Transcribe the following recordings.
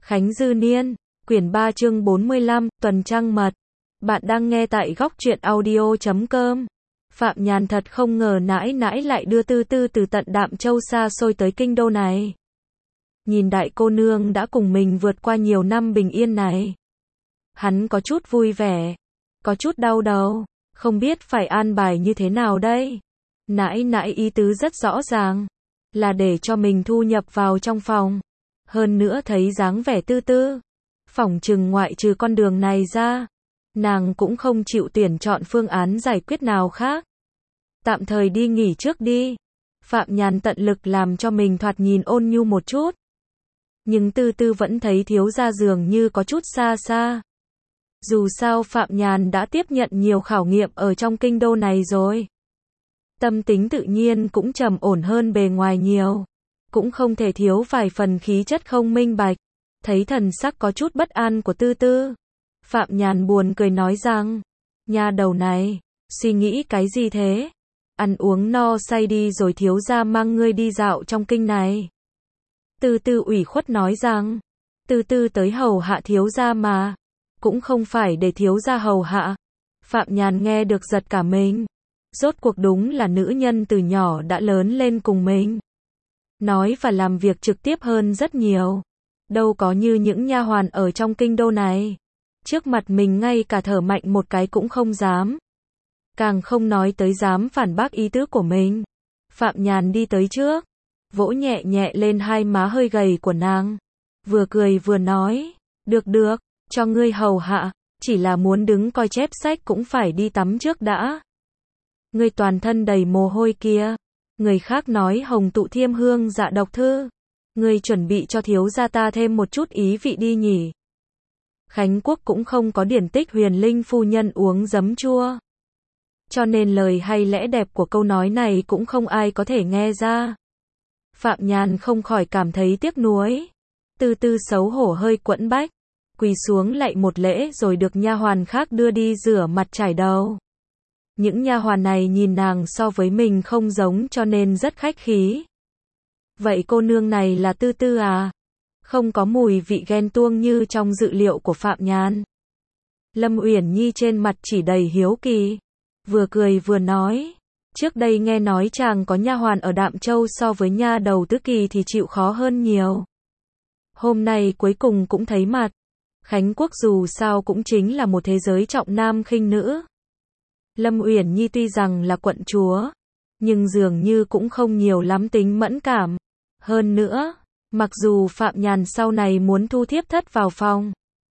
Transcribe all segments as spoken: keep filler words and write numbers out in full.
Khánh Dư Niên, quyển ba chương bốn mươi lăm, tuần trăng mật. Bạn đang nghe tại góc truyện audio chấm com. Phạm Nhàn thật không ngờ nãi nãi lại đưa Tư Tư từ tận Đạm Châu xa xôi tới kinh đô này. Nhìn đại cô nương đã cùng mình vượt qua nhiều năm bình yên này. Hắn có chút vui vẻ, có chút đau đầu, không biết phải an bài như thế nào đây. Nãi nãi ý tứ rất rõ ràng, là để cho mình thu nhập vào trong phòng. Hơn nữa thấy dáng vẻ Tư Tư, phỏng chừng ngoại trừ con đường này ra, nàng cũng không chịu tuyển chọn phương án giải quyết nào khác. Tạm thời đi nghỉ trước đi. Phạm Nhàn tận lực làm cho mình thoạt nhìn ôn nhu một chút. Nhưng Tư Tư vẫn thấy thiếu gia dường như có chút xa xa. Dù sao Phạm Nhàn đã tiếp nhận nhiều khảo nghiệm ở trong kinh đô này rồi. Tâm tính tự nhiên cũng trầm ổn hơn bề ngoài nhiều. Cũng không thể thiếu vài phần khí chất không minh bạch. Thấy thần sắc có chút bất an của Tư Tư, Phạm Nhàn buồn cười nói rằng, nha đầu này, suy nghĩ cái gì thế? Ăn uống no say đi rồi thiếu gia mang ngươi đi dạo trong kinh này. Tư Tư ủy khuất nói rằng, Tư Tư tới hầu hạ thiếu gia mà, cũng không phải để thiếu gia hầu hạ. Phạm Nhàn nghe được giật cả mình. Rốt cuộc đúng là nữ nhân từ nhỏ đã lớn lên cùng mình. Nói và làm việc trực tiếp hơn rất nhiều. Đâu có như những nha hoàn ở trong kinh đô này. Trước mặt mình ngay cả thở mạnh một cái cũng không dám. Càng không nói tới dám phản bác ý tứ của mình. Phạm Nhàn đi tới trước, vỗ nhẹ nhẹ lên hai má hơi gầy của nàng. Vừa cười vừa nói, được được, cho ngươi hầu hạ, chỉ là muốn đứng coi chép sách cũng phải đi tắm trước đã. Ngươi toàn thân đầy mồ hôi kia. Người khác nói hồng tụ thiêm hương dạ độc thư. Ngươi chuẩn bị cho thiếu gia ta thêm một chút ý vị đi nhỉ. Khánh Quốc cũng không có điển tích huyền linh phu nhân uống giấm chua. Cho nên lời hay lẽ đẹp của câu nói này cũng không ai có thể nghe ra. Phạm Nhàn không khỏi cảm thấy tiếc nuối. Tư Tư xấu hổ hơi quẫn bách, quỳ xuống lạy một lễ rồi được nha hoàn khác đưa đi rửa mặt chải đầu. Những nha hoàn này nhìn nàng so với mình không giống cho nên rất khách khí. Vậy cô nương này là Tư Tư à? Không có mùi vị ghen tuông như trong dự liệu của Phạm Nhàn. Lâm Uyển Nhi trên mặt chỉ đầy hiếu kỳ, vừa cười vừa nói, trước đây nghe nói chàng có nha hoàn ở Đạm Châu so với nha đầu Tứ Kỳ thì chịu khó hơn nhiều. Hôm nay cuối cùng cũng thấy mặt. Khánh Quốc dù sao cũng chính là một thế giới trọng nam khinh nữ. Lâm Uyển Nhi tuy rằng là quận chúa, nhưng dường như cũng không nhiều lắm tính mẫn cảm. Hơn nữa, mặc dù Phạm Nhàn sau này muốn thu thiếp thất vào phòng,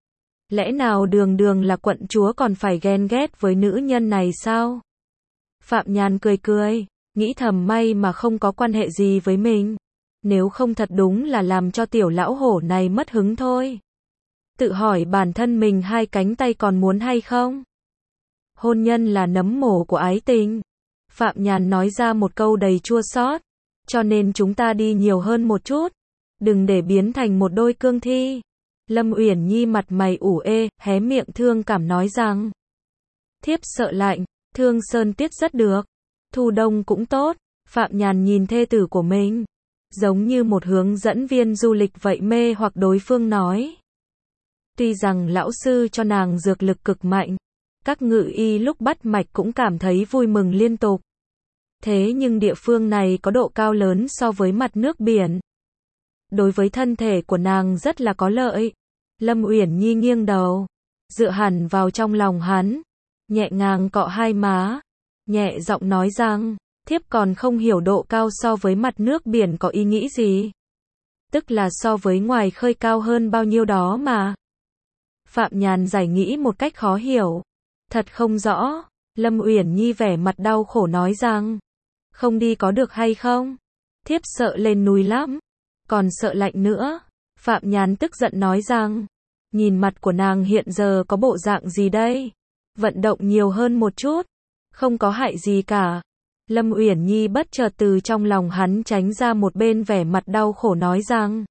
lẽ nào đường đường là quận chúa còn phải ghen ghét với nữ nhân này sao? Phạm Nhàn cười cười, nghĩ thầm may mà không có quan hệ gì với mình. Nếu không thật đúng là làm cho tiểu lão hổ này mất hứng thôi. Tự hỏi bản thân mình hai cánh tay còn muốn hay không? Hôn nhân là nấm mồ của ái tình. Phạm Nhàn nói ra một câu đầy chua xót. Cho nên chúng ta đi nhiều hơn một chút. Đừng để biến thành một đôi cương thi. Lâm Uyển Nhi mặt mày ủ ê, hé miệng thương cảm nói rằng, thiếp sợ lạnh, thương sơn tiết rất được. Thu đông cũng tốt. Phạm Nhàn nhìn thê tử của mình, giống như một hướng dẫn viên du lịch vậy mê hoặc đối phương nói. Tuy rằng lão sư cho nàng dược lực cực mạnh, các ngự y lúc bắt mạch cũng cảm thấy vui mừng liên tục. Thế nhưng địa phương này có độ cao lớn so với mặt nước biển. Đối với thân thể của nàng rất là có lợi. Lâm Uyển Nhi nghiêng đầu, dựa hẳn vào trong lòng hắn, nhẹ nhàng cọ hai má, nhẹ giọng nói rằng, thiếp còn không hiểu độ cao so với mặt nước biển có ý nghĩ gì. Tức là so với ngoài khơi cao hơn bao nhiêu đó mà. Phạm Nhàn giải nghĩ một cách khó hiểu. Thật không rõ. Lâm Uyển Nhi vẻ mặt đau khổ nói rằng, không đi có được hay không? Thiếp sợ lên núi lắm, còn sợ lạnh nữa. Phạm Nhàn tức giận nói rằng, nhìn mặt của nàng hiện giờ có bộ dạng gì đây? Vận động nhiều hơn một chút, không có hại gì cả. Lâm Uyển Nhi bất chợt từ trong lòng hắn tránh ra một bên vẻ mặt đau khổ nói rằng,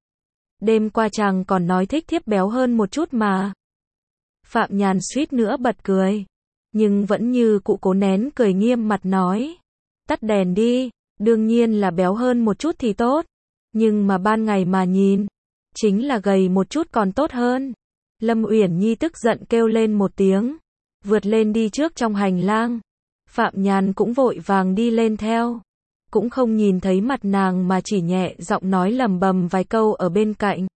đêm qua chàng còn nói thích thiếp béo hơn một chút mà. Phạm Nhàn suýt nữa bật cười, nhưng vẫn như cụ cố nén cười nghiêm mặt nói, tắt đèn đi, đương nhiên là béo hơn một chút thì tốt, nhưng mà ban ngày mà nhìn, Chính là gầy một chút còn tốt hơn. Lâm Uyển Nhi tức giận kêu lên một tiếng, vượt lên đi trước trong hành lang. Phạm Nhàn cũng vội vàng đi lên theo, cũng không nhìn thấy mặt nàng mà chỉ nhẹ giọng nói lẩm bẩm vài câu ở bên cạnh.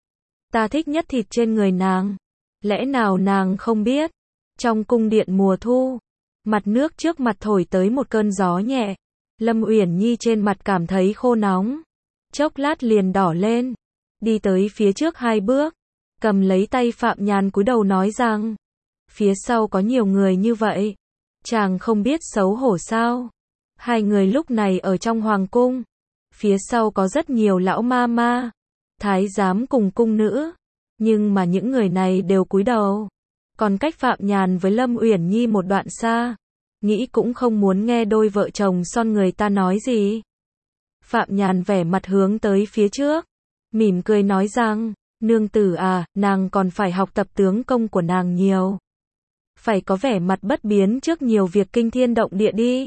Ta thích nhất thịt trên người nàng. Lẽ nào nàng không biết? Trong cung điện mùa thu, mặt nước trước mặt thổi tới một cơn gió nhẹ. Lâm Uyển Nhi trên mặt cảm thấy khô nóng, chốc lát liền đỏ lên, đi tới phía trước hai bước, cầm lấy tay Phạm Nhàn cúi đầu nói rằng, phía sau có nhiều người như vậy, chàng không biết xấu hổ sao? Hai người lúc này ở trong hoàng cung, phía sau có rất nhiều lão ma ma, thái giám cùng cung nữ, nhưng mà những người này đều cúi đầu, còn cách Phạm Nhàn với Lâm Uyển Nhi một đoạn xa, nghĩ cũng không muốn nghe đôi vợ chồng son người ta nói gì. Phạm Nhàn vẻ mặt hướng tới phía trước, mỉm cười nói rằng, nương tử à, nàng còn phải học tập tướng công của nàng nhiều. Phải có vẻ mặt bất biến trước nhiều việc kinh thiên động địa đi.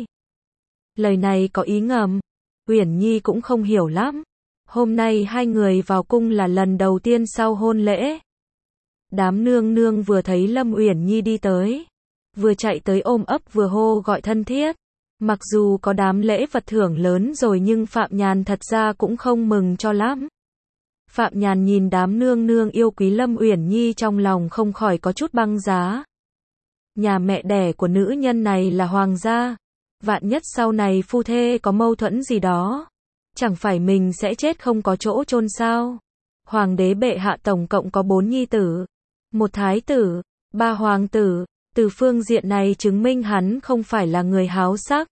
Lời này có ý ngầm, Uyển Nhi cũng không hiểu lắm. Hôm nay hai người vào cung là lần đầu tiên sau hôn lễ. Đám nương nương vừa thấy Lâm Uyển Nhi đi tới, vừa chạy tới ôm ấp vừa hô gọi thân thiết. Mặc dù có đám lễ vật thưởng lớn rồi nhưng Phạm Nhàn thật ra cũng không mừng cho lắm. Phạm Nhàn nhìn đám nương nương yêu quý Lâm Uyển Nhi trong lòng không khỏi có chút băng giá. Nhà mẹ đẻ của nữ nhân này là hoàng gia, vạn nhất sau này phu thê có mâu thuẫn gì đó, chẳng phải mình sẽ chết không có chỗ chôn sao? Hoàng đế bệ hạ tổng cộng có bốn nhi tử, một thái tử, ba hoàng tử, từ phương diện này chứng minh hắn không phải là người háo sắc.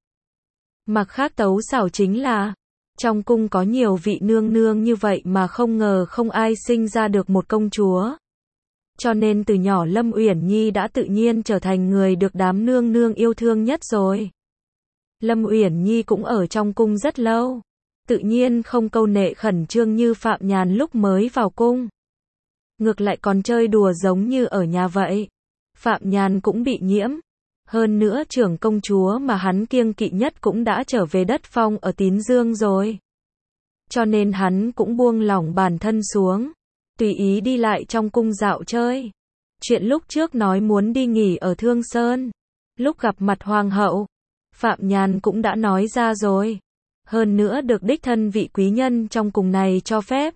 Mặt khác tấu xảo chính là, trong cung có nhiều vị nương nương như vậy mà không ngờ không ai sinh ra được một công chúa. Cho nên từ nhỏ Lâm Uyển Nhi đã tự nhiên trở thành người được đám nương nương yêu thương nhất rồi. Lâm Uyển Nhi cũng ở trong cung rất lâu, tự nhiên không câu nệ khẩn trương như Phạm Nhàn lúc mới vào cung. Ngược lại còn chơi đùa giống như ở nhà vậy. Phạm Nhàn cũng bị nhiễm. Hơn nữa trưởng công chúa mà hắn kiêng kỵ nhất cũng đã trở về đất phong ở Tín Dương rồi. Cho nên hắn cũng buông lỏng bản thân xuống, tùy ý đi lại trong cung dạo chơi. Chuyện lúc trước nói muốn đi nghỉ ở Thương Sơn, lúc gặp mặt hoàng hậu, Phạm Nhàn cũng đã nói ra rồi. Hơn nữa được đích thân vị quý nhân trong cung này cho phép.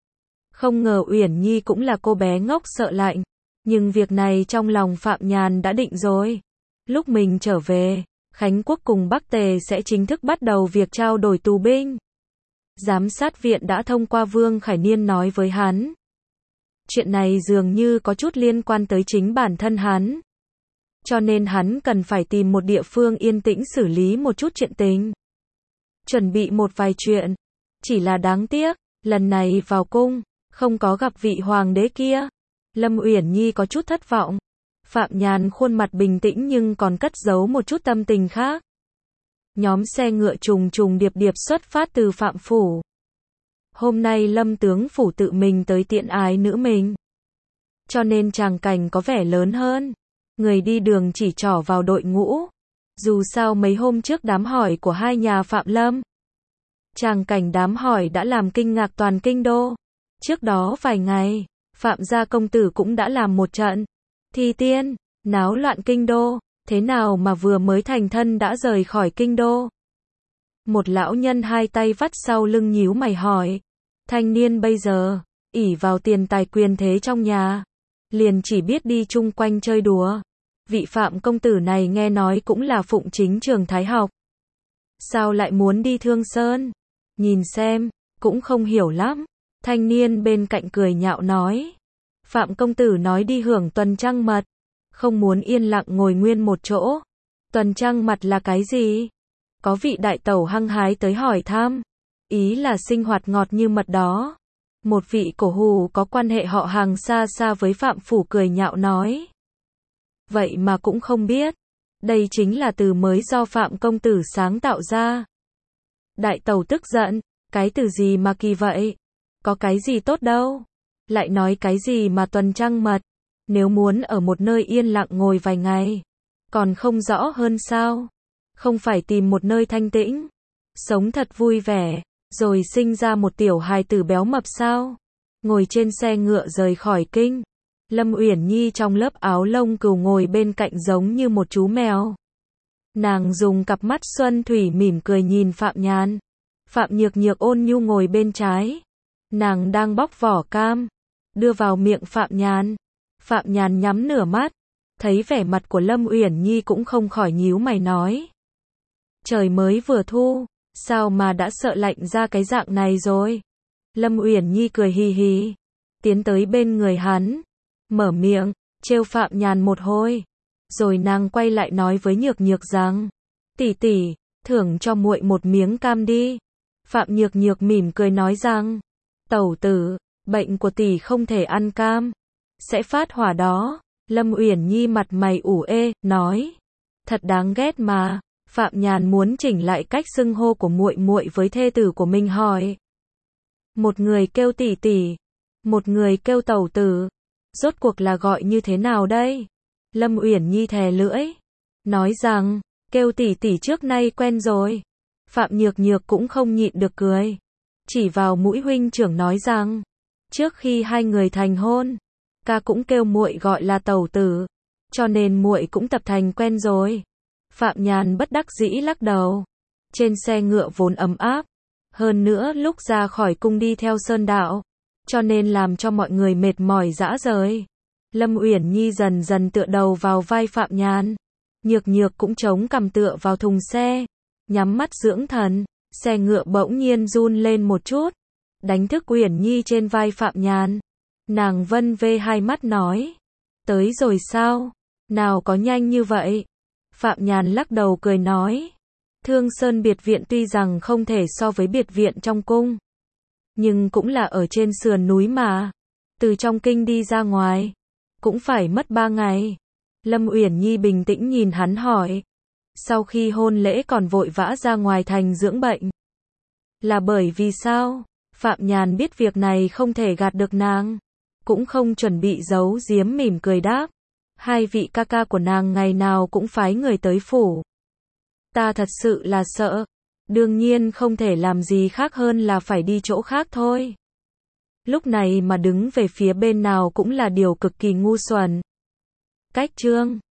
Không ngờ Uyển Nhi cũng là cô bé ngốc sợ lạnh, nhưng việc này trong lòng Phạm Nhàn đã định rồi. Lúc mình trở về, Khánh Quốc cùng Bắc Tề sẽ chính thức bắt đầu việc trao đổi tù binh. Giám sát viện đã thông qua Vương Khải Niên nói với hắn. Chuyện này dường như có chút liên quan tới chính bản thân hắn. Cho nên hắn cần phải tìm một địa phương yên tĩnh xử lý một chút chuyện tình. Chuẩn bị một vài chuyện. Chỉ là đáng tiếc, lần này vào cung, không có gặp vị hoàng đế kia. Lâm Uyển Nhi có chút thất vọng. Phạm Nhàn khuôn mặt bình tĩnh nhưng còn cất giấu một chút tâm tình khác. Nhóm xe ngựa trùng trùng điệp điệp xuất phát từ Phạm Phủ. Hôm nay Lâm tướng phủ tự mình tới tiện ái nữ mình. Cho nên tràng cảnh có vẻ lớn hơn. Người đi đường chỉ trỏ vào đội ngũ. Dù sao mấy hôm trước đám hỏi của hai nhà Phạm Lâm. Tràng cảnh đám hỏi đã làm kinh ngạc toàn kinh đô. Trước đó vài ngày, Phạm gia công tử cũng đã làm một trận thi tiên, náo loạn kinh đô. Thế nào mà vừa mới thành thân đã rời khỏi kinh đô? Một lão nhân hai tay vắt sau lưng nhíu mày hỏi. Thanh niên bây giờ, ỷ vào tiền tài quyền thế trong nhà, liền chỉ biết đi chung quanh chơi đùa. Vị Phạm công tử này nghe nói cũng là phụng chính trường thái học. Sao lại muốn đi Thương Sơn? Nhìn xem, cũng không hiểu lắm. Thanh niên bên cạnh cười nhạo nói. Phạm công tử nói đi hưởng tuần trăng mật, không muốn yên lặng ngồi nguyên một chỗ. Tuần trăng mật là cái gì? Có vị đại tẩu hăng hái tới hỏi thăm. Ý là sinh hoạt ngọt như mật đó. Một vị cổ hù có quan hệ họ hàng xa xa với Phạm Phủ cười nhạo nói. Vậy mà cũng không biết. Đây chính là từ mới do Phạm công tử sáng tạo ra. Đại tẩu tức giận. Cái từ gì mà kỳ vậy? Có cái gì tốt đâu. Lại nói cái gì mà tuần trăng mật. Nếu muốn ở một nơi yên lặng ngồi vài ngày, còn không rõ hơn sao? Không phải tìm một nơi thanh tĩnh, sống thật vui vẻ, rồi sinh ra một tiểu hài tử béo mập sao? ngồi trên xe ngựa rời khỏi kinh. Lâm Uyển Nhi trong lớp áo lông cừu ngồi bên cạnh giống như một chú mèo. Nàng dùng cặp mắt xuân thủy mỉm cười nhìn Phạm Nhàn. Phạm Nhược Nhược ôn nhu ngồi bên trái. Nàng đang bóc vỏ cam, đưa vào miệng Phạm Nhàn. Phạm Nhàn nhắm nửa mắt, thấy vẻ mặt của Lâm Uyển Nhi cũng không khỏi nhíu mày nói. Trời mới vừa thu, sao mà đã sợ lạnh ra cái dạng này rồi? Lâm Uyển Nhi cười hì hì, tiến tới bên người hắn, mở miệng, trêu Phạm Nhàn một hồi. Rồi nàng quay lại nói với Nhược Nhược rằng, tỷ tỷ, thưởng cho muội một miếng cam đi. Phạm Nhược Nhược mỉm cười nói rằng, tẩu tử, bệnh của tỷ không thể ăn cam, sẽ phát hỏa đó. Lâm Uyển Nhi mặt mày ủ ê, nói, thật đáng ghét mà. Phạm Nhàn muốn chỉnh lại cách xưng hô của muội muội với thê tử của mình hỏi. Một người kêu tỷ tỷ, một người kêu tẩu tử, rốt cuộc là gọi như thế nào đây? Lâm Uyển Nhi thè lưỡi, nói rằng, kêu tỷ tỷ trước nay quen rồi. Phạm Nhược Nhược cũng không nhịn được cười, chỉ vào mũi huynh trưởng nói rằng, trước khi hai người thành hôn, ca cũng kêu muội gọi là tẩu tử, cho nên muội cũng tập thành quen rồi. Phạm Nhàn bất đắc dĩ lắc đầu. Trên xe ngựa vốn ấm áp, hơn nữa lúc ra khỏi cung đi theo sơn đạo, cho nên làm cho mọi người mệt mỏi rã rời. Lâm Uyển Nhi dần dần tựa đầu vào vai Phạm Nhàn. Nhược Nhược cũng chống cằm tựa vào thùng xe, nhắm mắt dưỡng thần. Xe ngựa bỗng nhiên run lên một chút, đánh thức Uyển Nhi trên vai Phạm Nhàn. Nàng vân vê hai mắt nói, tới rồi sao? Nào có nhanh như vậy? Phạm Nhàn lắc đầu cười nói, Thương Sơn biệt viện tuy rằng không thể so với biệt viện trong cung, nhưng cũng là ở trên sườn núi mà, từ trong kinh đi ra ngoài, cũng phải mất ba ngày. Lâm Uyển Nhi bình tĩnh nhìn hắn hỏi, sau khi hôn lễ còn vội vã ra ngoài thành dưỡng bệnh, là bởi vì sao? Phạm Nhàn biết việc này không thể gạt được nàng, cũng không chuẩn bị giấu giếm mỉm cười đáp, hai vị ca ca của nàng ngày nào cũng phái người tới phủ. Ta thật sự là sợ, đương nhiên không thể làm gì khác hơn là phải đi chỗ khác thôi. Lúc này mà đứng về phía bên nào cũng là điều cực kỳ ngu xuẩn. Cách chương